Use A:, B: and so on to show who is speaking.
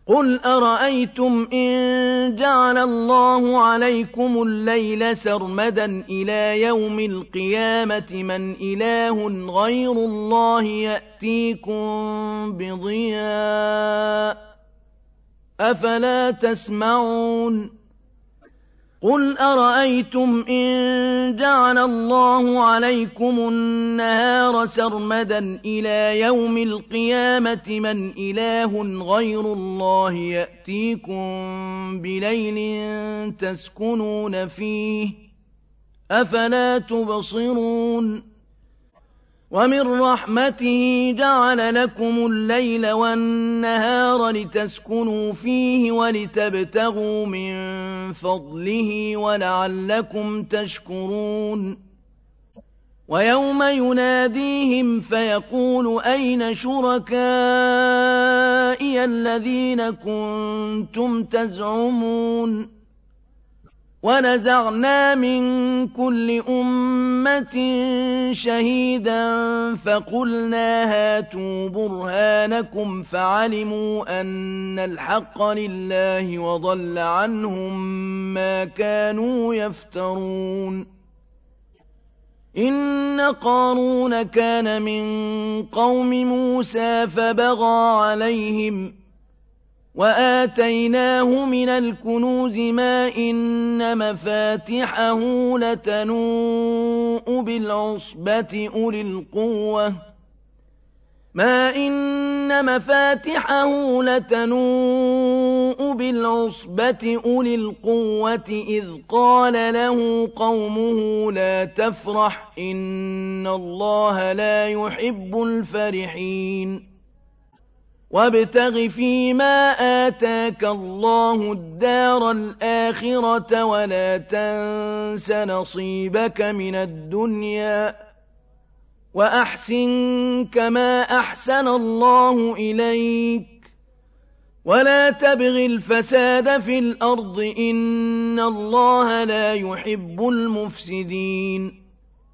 A: قُلْ أَرَأَيْتُمْ إِن جَعَلَ اللَّهُ عَلَيْكُمُ اللَّيْلَ سَرْمَدًا إِلَىٰ يَوْمِ الْقِيَامَةِ مَنْ إِلَٰهٌ غَيْرُ اللَّهِ يَأْتِيكُم بِضِيَاءٍ ۖ أَفَلَا تَسْمَعُونَ قُلْ أَرَأَيْتُمْ إِن جَعَلَ اللَّهُ عَلَيْكُمُ النَّهَارَ سَرْمَدًا إِلَىٰ يَوْمِ الْقِيَامَةِ مَنْ إِلَٰهٌ غَيْرُ اللَّهِ يَأْتِيكُم بِلَيْلٍ تَسْكُنُونَ فِيهِ ۖ أَفَلَا تُبْصِرُونَ وَمِن رَّحْمَتِهِ جَعَلَ لَكُمُ اللَّيْلَ وَالنَّهَارَ لِتَسْكُنُوا فِيهِ وَلِتَبْتَغُوا مِن فَضْلِهِ وَلَعَلَّكُمْ تَشْكُرُونَ وَيَوْمَ يُنَادِيهِمْ فَيَقُولُ أَيْنَ شُرَكَائِيَ الَّذِينَ كُنتُمْ تَزْعُمُونَ وَنَزَعْنَا مِن كُلِّ أُمَّةٍ شَهِيدًا فَقُلْنَا هَاتُوا بُرْهَانَكُمْ فَعَلِمُوا أَنَّ الْحَقَّ لِلَّهِ وَضَلَّ عَنْهُم مَّا كَانُوا يَفْتَرُونَ إِنَّ قَارُونَ كَانَ مِن قَوْمِ مُوسَىٰ فَبَغَىٰ عَلَيْهِمْ وَآتَيْنَاهُ مِنَ الْكُنُوزِ مَا إِنَّ مَفَاتِحَهُ لَتَنُوءُ بِالْعُصْبَةِ أُولِي الْقُوَّةِ إِذْ قَالَ لَهُ قَوْمُهُ لَا تَفْرَحْ إِنَّ اللَّهَ لَا يُحِبُّ الْفَرِحِينَ وَابْتَغِ فِيمَا آتَاكَ اللَّهُ الدَّارَ الْآخِرَةَ وَلَا تَنسَ نَصِيبَكَ مِنَ الدُّنْيَا وَأَحْسِن كَمَا أَحْسَنَ اللَّهُ إِلَيْكَ وَلَا تَبْغِ الْفَسَادَ فِي الْأَرْضِ ۖ إِنَّ اللَّهَ لَا يُحِبُّ الْمُفْسِدِينَ